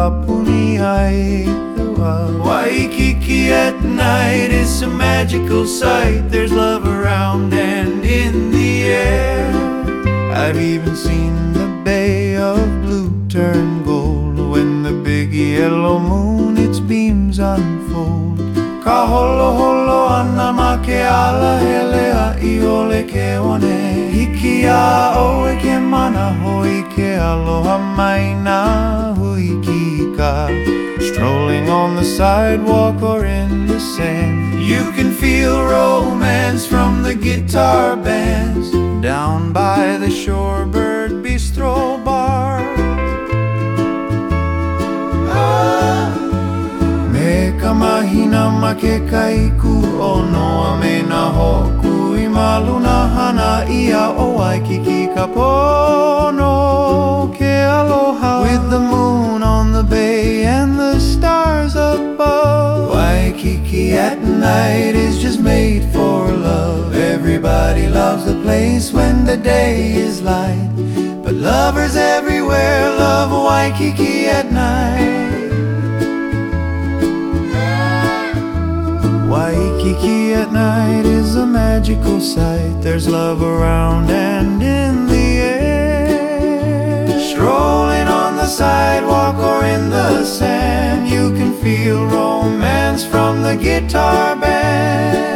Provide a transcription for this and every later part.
kapuni ai Waikiki at night is a magical sight. There's love around and in the air. I've even seen the Bay of Blue turn gold when the big yellow moon its beams unfold. Ka holo holo ana ma ke ala hele ai ole ke one. Hiki a oe ke mana hoi ke aloha mai na hui ki ka. Strolling on the sidewalk or in the sand, you can feel romance from the guitar bands down by the Shorebird Bistro bar. Me ka mahina ma ke kaiku o noa me na hoku I maluna hana ia o Waikiki ka pono ke aloha. With the moon on the bay and the stars above, Waikiki at night is just made for love. Everybody loves the place when the day is light, but lovers everywhere love Waikiki at night. Waikiki at night is a magical sight. There's love around and in the air. Strolling on the sidewalk or in the sand, you can feel romance from the guitar band.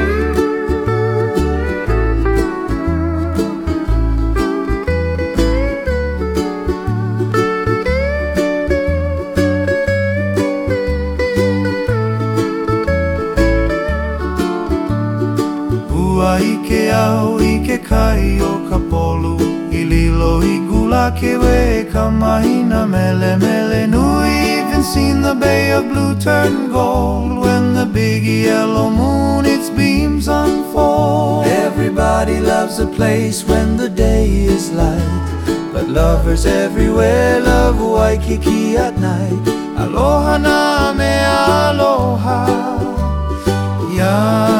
I ke au I ke kai o ka polu I lilo I gula ke we ka mahina mele mele nui. Even seen the Bay of Blue turn gold when the big yellow moon its beams unfold. Everybody loves a place when the day is light, but lovers everywhere love Waikiki at night. Aloha na me aloha ya